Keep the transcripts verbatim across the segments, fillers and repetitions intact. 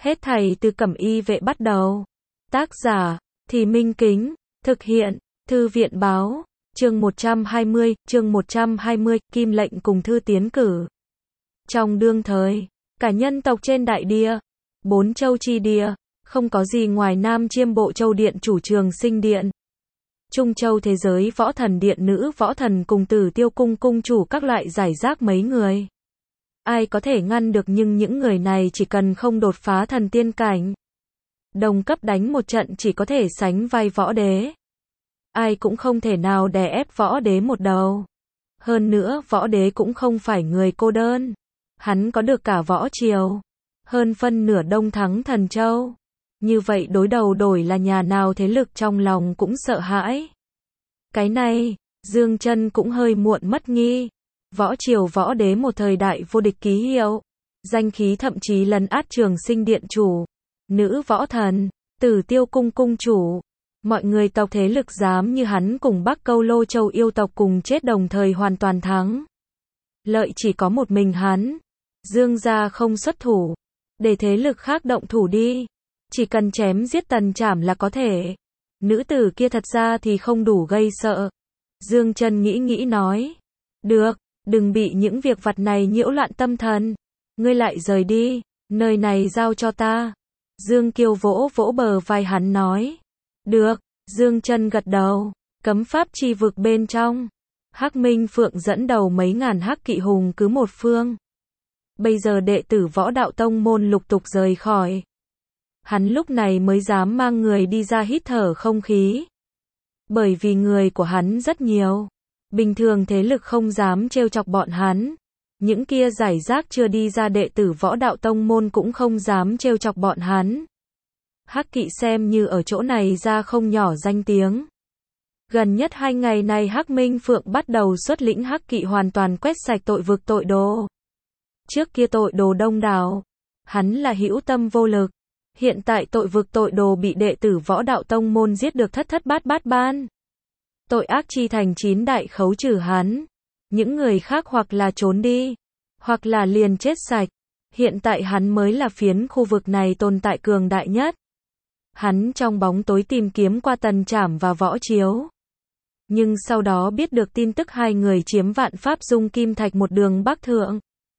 Hết thảy từ Cẩm Y vệ bắt đầu. Tác giả, Thì Minh Kính, thực hiện, Thư viện báo, chương một trăm hai mươi, chương một trăm hai mươi, Kim lệnh cùng thư tiến cử. Trong đương thời, cả nhân tộc trên đại địa, bốn châu chi địa, không có gì ngoài Nam Chiêm Bộ Châu Điện chủ Trường Sinh Điện. Trung Châu thế giới võ thần điện nữ võ thần cùng Tử Tiêu cung cung chủ các loại giải rác mấy người. Ai có thể ngăn được, nhưng những người này chỉ cần không đột phá thần tiên cảnh. Đồng cấp đánh một trận chỉ có thể sánh vai võ đế. Ai cũng không thể nào đè ép võ đế một đầu. Hơn nữa võ đế cũng không phải người cô đơn. Hắn có được cả võ triều. Hơn phân nửa Đông thắng Thần Châu. Như vậy đối đầu đổi là nhà nào thế lực trong lòng cũng sợ hãi. Cái này, Dương Chân cũng hơi muộn mất nghi. Võ triều võ đế một thời đại vô địch ký hiệu. Danh khí thậm chí lấn át Trường Sinh Điện chủ. Nữ võ thần, Tử Tiêu cung cung chủ. Mọi người tộc thế lực dám như hắn cùng Bắc Câu Lô Châu yêu tộc cùng chết đồng thời hoàn toàn thắng. Lợi chỉ có một mình hắn. Dương gia không xuất thủ. Để thế lực khác động thủ đi. Chỉ cần chém giết Tần Trảm là có thể. Nữ tử kia thật ra thì không đủ gây sợ. Dương Chân nghĩ nghĩ nói. Được, đừng bị những việc vặt này nhiễu loạn tâm thần. Ngươi lại rời đi, nơi này giao cho ta. Dương Kiêu vỗ vỗ bờ vai hắn nói. Được, Dương Chân gật đầu. Cấm pháp chi vực bên trong. Hắc Minh Phượng dẫn đầu mấy ngàn hắc kỵ hùng cứ một phương. Bây giờ đệ tử võ đạo tông môn lục tục rời khỏi. Hắn lúc này mới dám mang người đi ra hít thở không khí. Bởi vì người của hắn rất nhiều. Bình thường thế lực không dám trêu chọc bọn hắn. Những kia giải rác chưa đi ra đệ tử võ đạo tông môn cũng không dám trêu chọc bọn hắn. Hắc kỵ xem như ở chỗ này ra không nhỏ danh tiếng. Gần nhất hai ngày này Hắc Minh Phượng bắt đầu xuất lĩnh hắc kỵ hoàn toàn quét sạch tội vực tội đồ. Trước kia tội đồ đông đảo. Hắn là hữu tâm vô lực. Hiện tại tội vực tội đồ bị đệ tử võ đạo tông môn giết được thất thất bát bát ban. Tội ác chi thành chín đại khấu trừ hắn. Những người khác hoặc là trốn đi, hoặc là liền chết sạch. Hiện tại hắn mới là phiến khu vực này tồn tại cường đại nhất. Hắn trong bóng tối tìm kiếm qua Tần Trảm và Võ Chiếu. Nhưng sau đó biết được tin tức hai người chiếm Vạn Pháp Dung Kim Thạch một đường bắc thượng.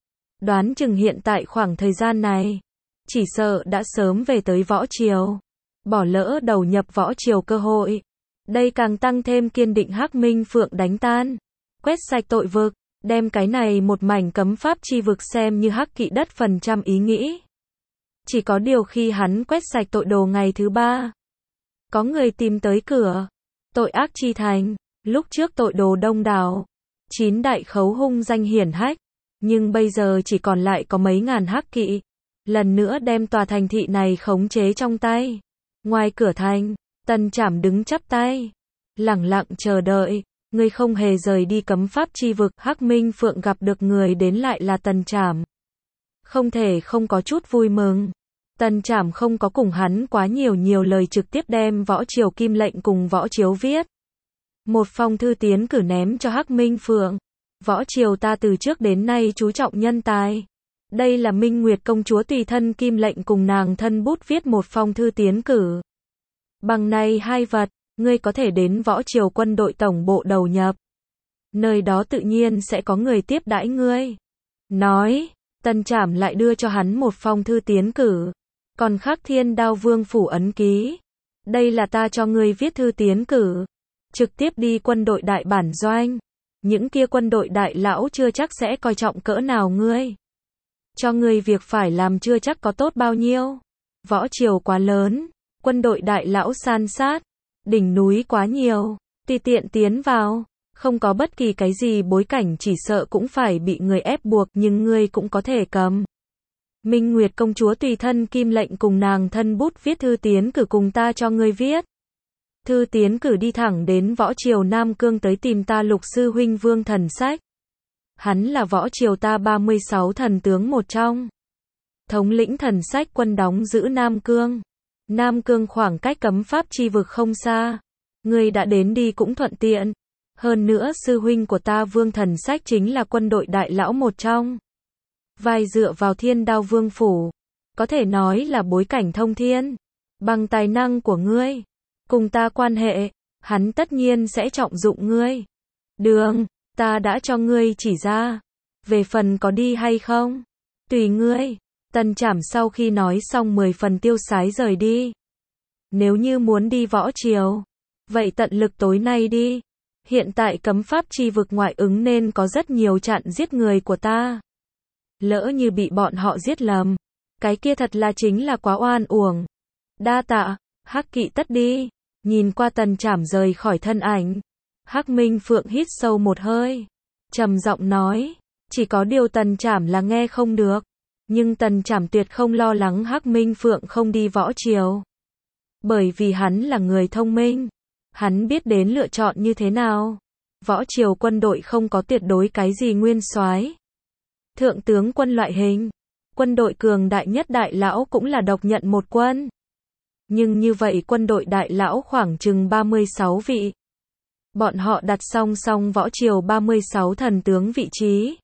Đoán chừng hiện tại khoảng thời gian này, chỉ sợ đã sớm về tới Võ Triều. Bỏ lỡ đầu nhập Võ Triều cơ hội. Đây càng tăng thêm kiên định Hắc Minh Phượng đánh tan. Quét sạch tội vực. Đem cái này một mảnh cấm pháp chi vực xem như hắc kỵ đất phần trăm ý nghĩ. Chỉ có điều khi hắn quét sạch tội đồ ngày thứ ba. Có người tìm tới cửa. Tội ác chi thành. Lúc trước tội đồ đông đảo. Chín đại khấu hung danh hiển hách. Nhưng bây giờ chỉ còn lại có mấy ngàn hắc kỵ. Lần nữa đem tòa thành thị này khống chế trong tay. Ngoài cửa thành, Tần Trảm đứng chắp tay. Lẳng lặng chờ đợi. Ngươi không hề rời đi cấm pháp chi vực. Hắc Minh Phượng gặp được người đến lại là Tần Trảm. Không thể không có chút vui mừng. Tần Trảm không có cùng hắn quá nhiều nhiều lời, trực tiếp đem Võ Triều Kim lệnh cùng Võ Chiếu viết. Một phong thư tiến cử ném cho Hắc Minh Phượng. Võ Triều ta từ trước đến nay chú trọng nhân tài. Đây là Minh Nguyệt công chúa tùy thân Kim lệnh cùng nàng thân bút viết một phong thư tiến cử. Bằng này hai vật, ngươi có thể đến Võ Triều quân đội tổng bộ đầu nhập. Nơi đó tự nhiên sẽ có người tiếp đãi ngươi. Nói, Tần Trảm lại đưa cho hắn một phong thư tiến cử. Còn khắc Thiên Đao Vương phủ ấn ký. Đây là ta cho ngươi viết thư tiến cử. Trực tiếp đi quân đội đại bản doanh. Những kia quân đội đại lão chưa chắc sẽ coi trọng cỡ nào ngươi. Cho ngươi việc phải làm chưa chắc có tốt bao nhiêu. Võ Triều quá lớn. Quân đội đại lão san sát. Đỉnh núi quá nhiều. Tùy tiện tiến vào. Không có bất kỳ cái gì bối cảnh chỉ sợ cũng phải bị người ép buộc, nhưng ngươi cũng có thể cầm. Minh Nguyệt công chúa tùy thân Kim lệnh cùng nàng thân bút viết thư tiến cử cùng ta cho ngươi viết. Thư tiến cử đi thẳng đến Võ Triều Nam Cương tới tìm ta Lục sư huynh Vương Thần Sách. Hắn là Võ Triều ta ba mươi sáu thần tướng một trong. Thống lĩnh Thần Sách quân đóng giữ Nam Cương. Nam Cương khoảng cách cấm pháp chi vực không xa. Ngươi đã đến đi cũng thuận tiện. Hơn nữa sư huynh của ta Vương Thần Sách chính là quân đội đại lão một trong. Vai dựa vào Thiên Đao Vương phủ. có thể nói là bối cảnh thông thiên. Bằng tài năng của ngươi, cùng ta quan hệ, hắn tất nhiên sẽ trọng dụng ngươi. Đường, ta đã cho ngươi chỉ ra. Về phần có đi hay không, tùy ngươi. Tần Trảm sau khi nói xong mười phần tiêu sái rời đi. Nếu như muốn đi võ triều, vậy tận lực tối nay đi. Hiện tại cấm pháp chi vực ngoại ứng nên có rất nhiều trận giết người của ta. Lỡ như bị bọn họ giết lầm, cái kia thật là chính là quá oan uổng. Đa tạ, Hắc Kỵ tất đi. Nhìn qua Tần Trảm rời khỏi thân ảnh, Hắc Minh Phượng hít sâu một hơi, trầm giọng nói, chỉ có điều Tần Trảm là nghe không được, nhưng Tần Trảm tuyệt không lo lắng Hắc Minh Phượng không đi võ triều. Bởi vì hắn là người thông minh, hắn biết đến lựa chọn như thế nào. Võ triều quân đội không có tuyệt đối cái gì nguyên soái, thượng tướng quân loại hình. Quân đội cường đại nhất đại lão cũng là độc nhận một quân. Nhưng như vậy quân đội đại lão khoảng chừng ba mươi sáu vị. Bọn họ đặt song song võ triều ba mươi sáu thần tướng vị trí.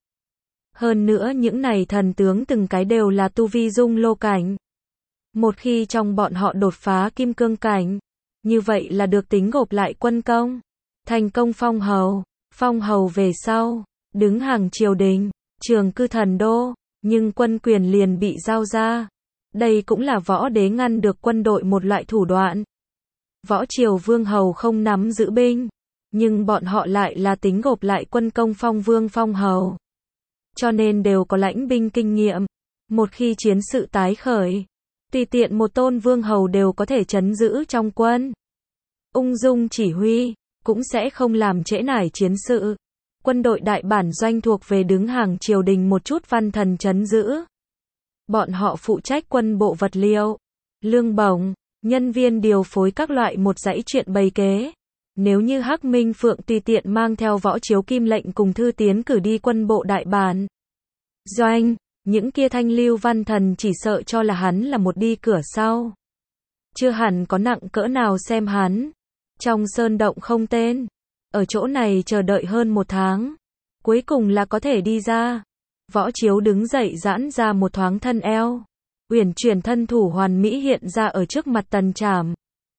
Hơn nữa những này thần tướng từng cái đều là tu vi dung lô cảnh. Một khi trong bọn họ đột phá kim cương cảnh, như vậy là được tính gộp lại quân công. Thành công phong hầu, phong hầu về sau, đứng hàng triều đình, trường cư thần đô, nhưng quân quyền liền bị giao ra. Đây cũng là võ đế ngăn được quân đội một loại thủ đoạn. Võ triều vương hầu không nắm giữ binh, nhưng bọn họ lại là tính gộp lại quân công phong vương phong hầu. Cho nên đều có lãnh binh kinh nghiệm. Một khi chiến sự tái khởi, tùy tiện một tôn vương hầu đều có thể trấn giữ trong quân. Ung dung chỉ huy, cũng sẽ không làm trễ nải chiến sự. Quân đội đại bản doanh thuộc về đứng hàng triều đình một chút văn thần trấn giữ. Bọn họ phụ trách quân bộ vật liệu, lương bổng, nhân viên điều phối các loại một dãy chuyện bày kế. Nếu như Hắc Minh Phượng tùy tiện mang theo võ chiếu kim lệnh cùng thư tiến cử đi quân bộ đại bản doanh, những kia thanh lưu văn thần chỉ sợ cho là hắn là một đi cửa sau. Chưa hẳn có nặng cỡ nào xem hắn. Trong sơn động không tên, ở chỗ này chờ đợi hơn một tháng, cuối cùng là có thể đi ra. Võ chiếu đứng dậy giãn ra một thoáng thân eo, uyển chuyển thân thủ hoàn mỹ hiện ra ở trước mặt Tần Trảm.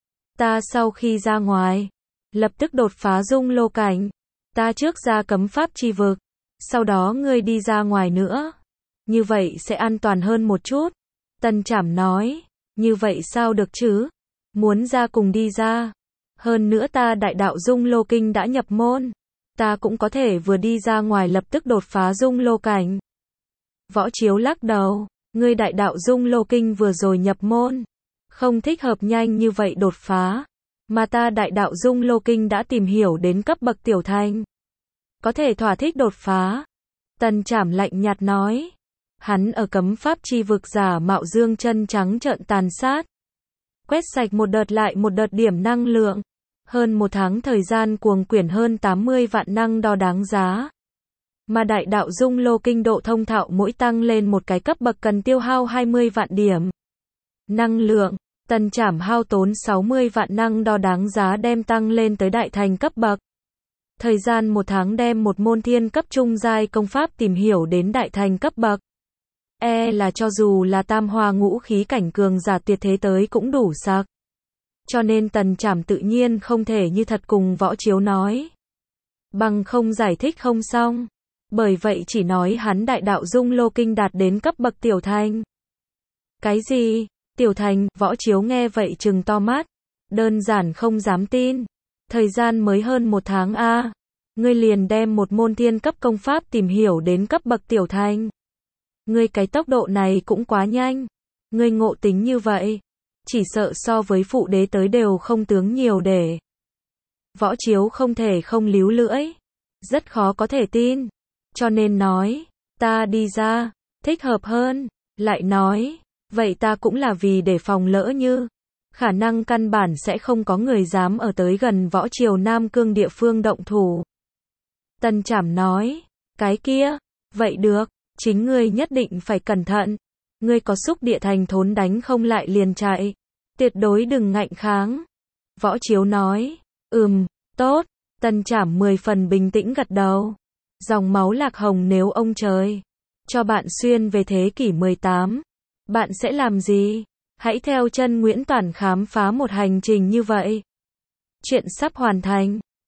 Ta sau khi ra ngoài, lập tức đột phá dung lô cảnh. Ta trước ra cấm pháp chi vực, sau đó ngươi đi ra ngoài nữa. Như vậy sẽ an toàn hơn một chút. Tần Trảm nói, như vậy sao được chứ? Muốn ra cùng đi ra. Hơn nữa ta đại đạo dung lô kinh đã nhập môn. Ta cũng có thể vừa đi ra ngoài lập tức đột phá dung lô cảnh. Võ chiếu lắc đầu, ngươi đại đạo dung lô kinh vừa rồi nhập môn, không thích hợp nhanh như vậy đột phá. Mà ta đại đạo dung lô kinh đã tìm hiểu đến cấp bậc tiểu thành, có thể thỏa thích đột phá. Tần Trảm lạnh nhạt nói. Hắn ở cấm pháp chi vực giả mạo dương chân trắng trợn tàn sát, quét sạch một đợt lại một đợt điểm năng lượng. Hơn một tháng thời gian cuồng quyển hơn tám mươi vạn năng đo đáng giá. Mà đại đạo dung lô kinh độ thông thạo mỗi tăng lên một cái cấp bậc cần tiêu hao hai mươi vạn điểm năng lượng. Tần Trảm hao tốn sáu mươi vạn năng đo đáng giá đem tăng lên tới đại thành cấp bậc. Thời gian một tháng đem một môn thiên cấp trung giai công pháp tìm hiểu đến đại thành cấp bậc. E là cho dù là tam hoa ngũ khí cảnh cường giả tuyệt thế tới cũng đủ sạc. Cho nên Tần Trảm tự nhiên không thể như thật cùng võ chiếu nói. Bằng không giải thích không xong. Bởi vậy chỉ nói hắn đại đạo dung lô kinh đạt đến cấp bậc tiểu thành. Cái gì? Tiểu thành? Võ chiếu nghe vậy trừng to mắt. Đơn giản không dám tin. Thời gian mới hơn một tháng a à. Ngươi liền đem một môn thiên cấp công pháp tìm hiểu đến cấp bậc tiểu thành. Ngươi cái tốc độ này cũng quá nhanh. Ngươi ngộ tính như vậy, chỉ sợ so với phụ đế tới đều không tướng nhiều để. Võ chiếu không thể không líu lưỡi. Rất khó có thể tin. Cho nên nói, ta đi ra, thích hợp hơn. Lại nói, vậy ta cũng là vì để phòng lỡ như, khả năng căn bản sẽ không có người dám ở tới gần võ triều Nam Cương địa phương động thủ. Tần Trảm nói, cái kia, vậy được, chính ngươi nhất định phải cẩn thận. Ngươi có xúc địa thành thốn đánh không lại liền chạy. Tuyệt đối đừng ngạnh kháng. Võ chiếu nói, ừm, tốt. Tần Trảm mười phần bình tĩnh gật đầu. Dòng máu lạc hồng nếu ông trời cho bạn xuyên về thế kỷ mười tám, Bạn sẽ làm gì? Hãy theo chân Nguyễn Toản khám phá một hành trình như vậy. Chuyện sắp hoàn thành.